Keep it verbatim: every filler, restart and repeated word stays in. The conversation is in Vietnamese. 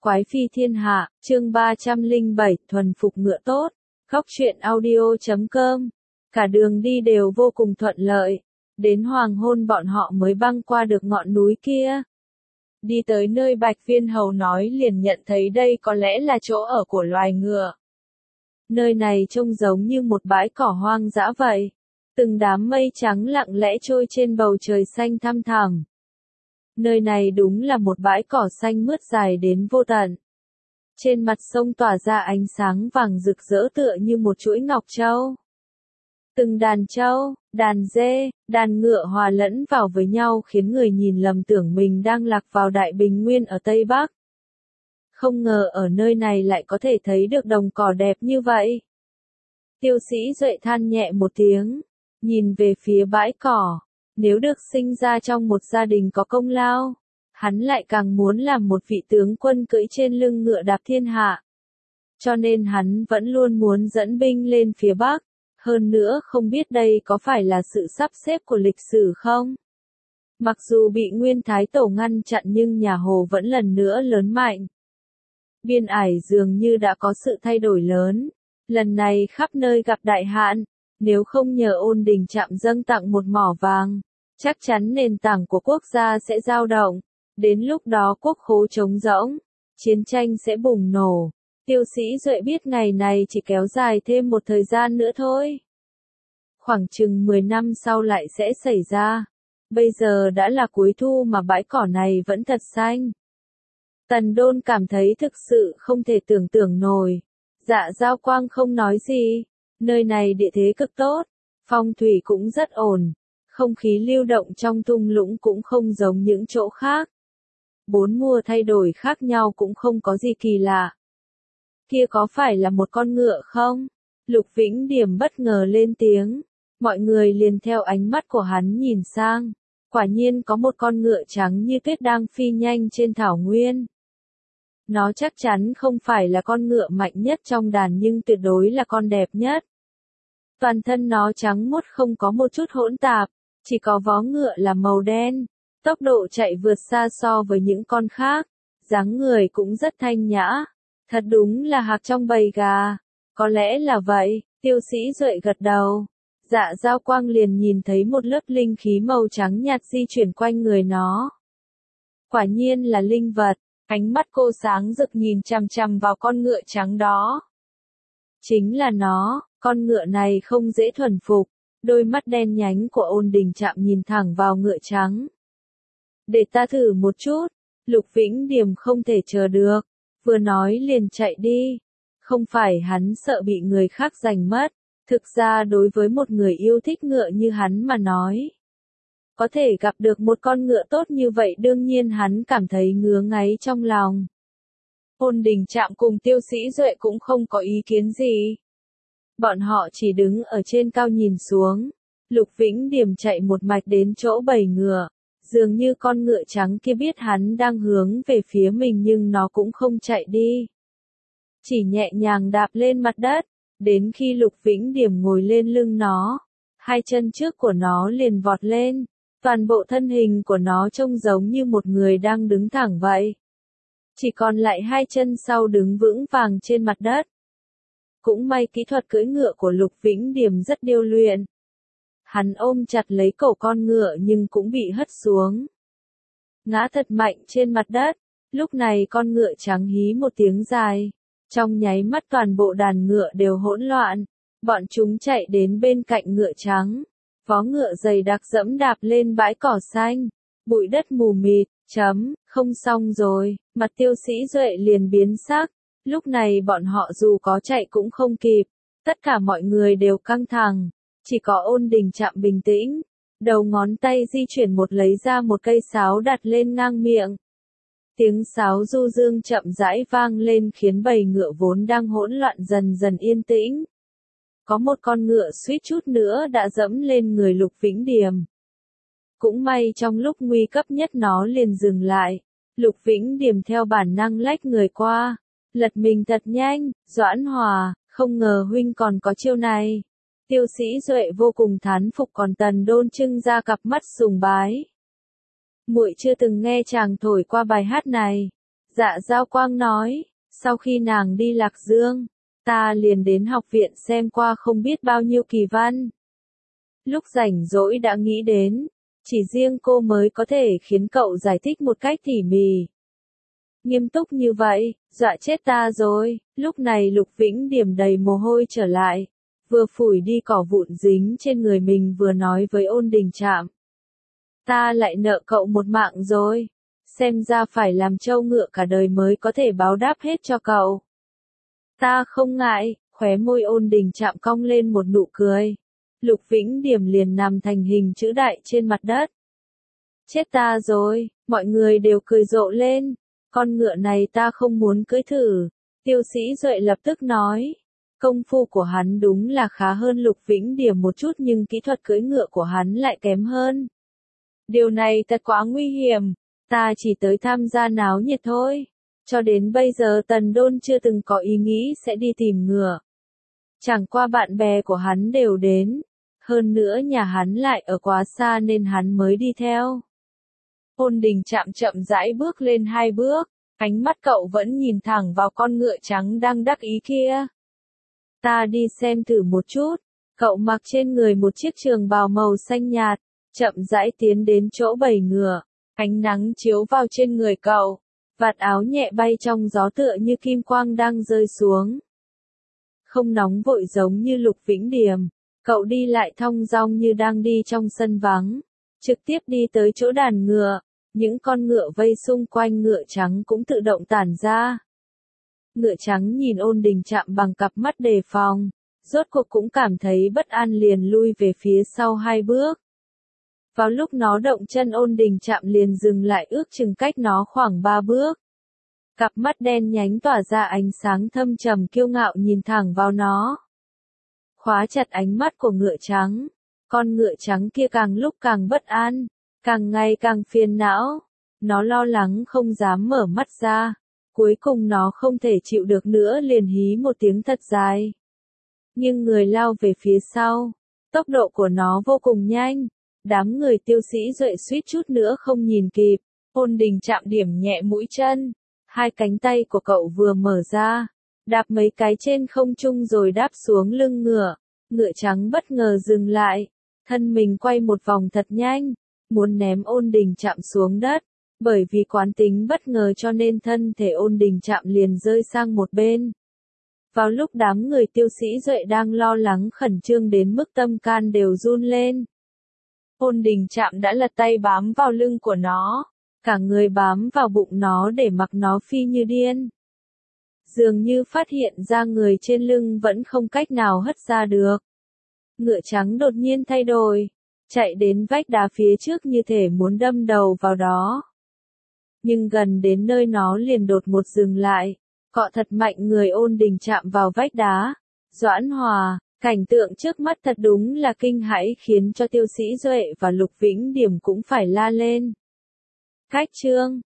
Quái phi thiên hạ, chương ba trăm lẻ bảy, thuần phục ngựa tốt. Góc truyện audio chấm com. Cả đường đi đều vô cùng thuận lợi. Đến hoàng hôn bọn họ mới băng qua được ngọn núi kia. Đi tới nơi Bạch Viên Hầu nói liền nhận thấy đây có lẽ là chỗ ở của loài ngựa. Nơi này trông giống như một bãi cỏ hoang dã vậy. Từng đám mây trắng lặng lẽ trôi trên bầu trời xanh thăm thẳm. Nơi này đúng là một bãi cỏ xanh mướt dài đến vô tận. Trên mặt sông tỏa ra ánh sáng vàng rực rỡ tựa như một chuỗi ngọc châu. Từng đàn trâu, đàn dê, đàn ngựa hòa lẫn vào với nhau khiến người nhìn lầm tưởng mình đang lạc vào Đại Bình Nguyên ở Tây Bắc. Không ngờ ở nơi này lại có thể thấy được đồng cỏ đẹp như vậy. Tiêu Sĩ Duệ than nhẹ một tiếng, nhìn về phía bãi cỏ. Nếu được sinh ra trong một gia đình có công lao, hắn lại càng muốn làm một vị tướng quân cưỡi trên lưng ngựa đạp thiên hạ. Cho nên hắn vẫn luôn muốn dẫn binh lên phía Bắc. Hơn nữa không biết đây có phải là sự sắp xếp của lịch sử không? Mặc dù bị Nguyên Thái Tổ ngăn chặn nhưng nhà Hồ vẫn lần nữa lớn mạnh. Biên ải dường như đã có sự thay đổi lớn. Lần này khắp nơi gặp đại hạn. Nếu không nhờ Ôn Đình Trạm dâng tặng một mỏ vàng, chắc chắn nền tảng của quốc gia sẽ dao động. Đến lúc đó quốc khố trống rỗng, chiến tranh sẽ bùng nổ. Tiêu Sĩ Duệ biết ngày này chỉ kéo dài thêm một thời gian nữa thôi. Khoảng chừng mười năm sau lại sẽ xảy ra. Bây giờ đã là cuối thu mà bãi cỏ này vẫn thật xanh. Tần Đôn cảm thấy thực sự không thể tưởng tượng nổi. Dạ Giao Quang không nói gì. Nơi này địa thế cực tốt, phong thủy cũng rất ổn, không khí lưu động trong thung lũng cũng không giống những chỗ khác. Bốn mùa thay đổi khác nhau cũng không có gì kỳ lạ. Kia có phải là một con ngựa không? Lục Vĩnh Điểm bất ngờ lên tiếng, mọi người liền theo ánh mắt của hắn nhìn sang. Quả nhiên có một con ngựa trắng như tuyết đang phi nhanh trên thảo nguyên. Nó chắc chắn không phải là con ngựa mạnh nhất trong đàn nhưng tuyệt đối là con đẹp nhất. Toàn thân nó trắng muốt không có một chút hỗn tạp, chỉ có vó ngựa là màu đen. Tốc độ chạy vượt xa so với những con khác, dáng người cũng rất thanh nhã. Thật đúng là hạc trong bầy gà. Có lẽ là vậy, Tiêu Sĩ Duệ gật đầu. Dạ Giao Quang liền nhìn thấy một lớp linh khí màu trắng nhạt di chuyển quanh người nó. Quả nhiên là linh vật, ánh mắt cô sáng rực nhìn chằm chằm vào con ngựa trắng đó. Chính là nó. Con ngựa này không dễ thuần phục, đôi mắt đen nhánh của Ôn Đình Trạm nhìn thẳng vào ngựa trắng. Để ta thử một chút, Lục Vĩnh Điểm không thể chờ được, vừa nói liền chạy đi. Không phải hắn sợ bị người khác giành mất, thực ra đối với một người yêu thích ngựa như hắn mà nói. Có thể gặp được một con ngựa tốt như vậy đương nhiên hắn cảm thấy ngứa ngáy trong lòng. Ôn Đình Trạm cùng Tiêu Sĩ Duệ cũng không có ý kiến gì. Bọn họ chỉ đứng ở trên cao nhìn xuống. Lục Vĩnh Điểm chạy một mạch đến chỗ bầy ngựa. Dường như con ngựa trắng kia biết hắn đang hướng về phía mình nhưng nó cũng không chạy đi. Chỉ nhẹ nhàng đạp lên mặt đất. Đến khi Lục Vĩnh Điểm ngồi lên lưng nó, hai chân trước của nó liền vọt lên. Toàn bộ thân hình của nó trông giống như một người đang đứng thẳng vậy. Chỉ còn lại hai chân sau đứng vững vàng trên mặt đất. Cũng may kỹ thuật cưỡi ngựa của Lục Vĩnh Điểm rất điêu luyện. Hắn ôm chặt lấy cổ con ngựa nhưng cũng bị hất xuống. Ngã thật mạnh trên mặt đất, lúc này con ngựa trắng hí một tiếng dài. Trong nháy mắt toàn bộ đàn ngựa đều hỗn loạn. Bọn chúng chạy đến bên cạnh ngựa trắng. Vó ngựa dày đặc dẫm đạp lên bãi cỏ xanh. Bụi đất mù mịt, chấm, không xong rồi, mặt Tiêu Sĩ Duệ liền biến sắc. Lúc này bọn họ dù có chạy cũng không kịp, tất cả mọi người đều căng thẳng, chỉ có Ôn Đình Trạm bình tĩnh, đầu ngón tay di chuyển một lấy ra một cây sáo đặt lên ngang miệng. Tiếng sáo du dương chậm rãi vang lên khiến bầy ngựa vốn đang hỗn loạn dần dần yên tĩnh. Có một con ngựa suýt chút nữa đã dẫm lên người Lục Vĩnh Điểm. Cũng may trong lúc nguy cấp nhất nó liền dừng lại, Lục Vĩnh Điểm theo bản năng lách người qua. Lật mình thật nhanh, Doãn Hòa, không ngờ huynh còn có chiêu này. Tiêu Sĩ Duệ vô cùng thán phục còn Tần Đôn trưng ra cặp mắt sùng bái. Muội chưa từng nghe chàng thổi qua bài hát này. Dạ Giao Quang nói, sau khi nàng đi Lạc Dương, ta liền đến học viện xem qua không biết bao nhiêu kỳ văn. Lúc rảnh rỗi đã nghĩ đến, chỉ riêng cô mới có thể khiến cậu giải thích một cách tỉ mỉ. Nghiêm túc như vậy, dọa chết ta rồi. Lúc này Lục Vĩnh Điểm đầy mồ hôi trở lại, vừa phủi đi cỏ vụn dính trên người mình vừa nói với Ôn Đình Trạm. Ta lại nợ cậu một mạng rồi, xem ra phải làm trâu ngựa cả đời mới có thể báo đáp hết cho cậu. Ta không ngại, khóe môi Ôn Đình Trạm cong lên một nụ cười. Lục Vĩnh Điểm liền nằm thành hình chữ đại trên mặt đất. Chết ta rồi, mọi người đều cười rộ lên. Con ngựa này ta không muốn cưỡi thử. Tiêu Sĩ Duệ lập tức nói. Công phu của hắn đúng là khá hơn Lục Vĩnh Điểm một chút nhưng kỹ thuật cưỡi ngựa của hắn lại kém hơn. Điều này thật quá nguy hiểm. Ta chỉ tới tham gia náo nhiệt thôi. Cho đến bây giờ Tần Đôn chưa từng có ý nghĩ sẽ đi tìm ngựa. Chẳng qua bạn bè của hắn đều đến. Hơn nữa nhà hắn lại ở quá xa nên hắn mới đi theo. Ôn Đình Trạm chậm rãi bước lên hai bước, ánh mắt cậu vẫn nhìn thẳng vào con ngựa trắng đang đắc ý kia. Ta đi xem thử một chút. Cậu mặc trên người một chiếc trường bào màu xanh nhạt, chậm rãi tiến đến chỗ bầy ngựa. Ánh nắng chiếu vào trên người cậu, vạt áo nhẹ bay trong gió tựa như kim quang đang rơi xuống. Không nóng vội giống như Lục Vĩnh Điểm, cậu đi lại thong dong như đang đi trong sân vắng, trực tiếp đi tới chỗ đàn ngựa, những con ngựa vây xung quanh ngựa trắng cũng tự động tản ra. Ngựa trắng nhìn Ôn Đình Trạm bằng cặp mắt đề phòng, rốt cuộc cũng cảm thấy bất an liền lui về phía sau hai bước. Vào lúc nó động chân Ôn Đình Trạm liền dừng lại ước chừng cách nó khoảng ba bước. Cặp mắt đen nhánh tỏa ra ánh sáng thâm trầm kiêu ngạo nhìn thẳng vào nó. Khóa chặt ánh mắt của ngựa trắng. Con ngựa trắng kia càng lúc càng bất an, càng ngày càng phiền não. Nó lo lắng không dám mở mắt ra. Cuối cùng nó không thể chịu được nữa liền hí một tiếng thật dài. Nhưng người lao về phía sau. Tốc độ của nó vô cùng nhanh. Đám người Tiêu Sĩ Duệ suýt chút nữa không nhìn kịp. Ôn Đình Trạm điểm nhẹ mũi chân. Hai cánh tay của cậu vừa mở ra. Đạp mấy cái trên không trung rồi đáp xuống lưng ngựa. Ngựa trắng bất ngờ dừng lại. Thân mình quay một vòng thật nhanh. Muốn ném Ôn Đình Trạm xuống đất. Bởi vì quán tính bất ngờ cho nên thân thể Ôn Đình Trạm liền rơi sang một bên. Vào lúc đám người Tiêu Sĩ Duệ đang lo lắng khẩn trương đến mức tâm can đều run lên. Ôn Đình Trạm đã lật tay bám vào lưng của nó. Cả người bám vào bụng nó để mặc nó phi như điên. Dường như phát hiện ra người trên lưng vẫn không cách nào hất ra được. Ngựa trắng đột nhiên thay đổi. Chạy đến vách đá phía trước như thể muốn đâm đầu vào đó. Nhưng gần đến nơi nó liền đột một dừng lại. Cọ thật mạnh người Ôn Đình Trạm vào vách đá. Doãn Hòa, cảnh tượng trước mắt thật đúng là kinh hãi khiến cho Tiêu Sĩ Duệ và Lục Vĩnh Điểm cũng phải la lên. Cách chương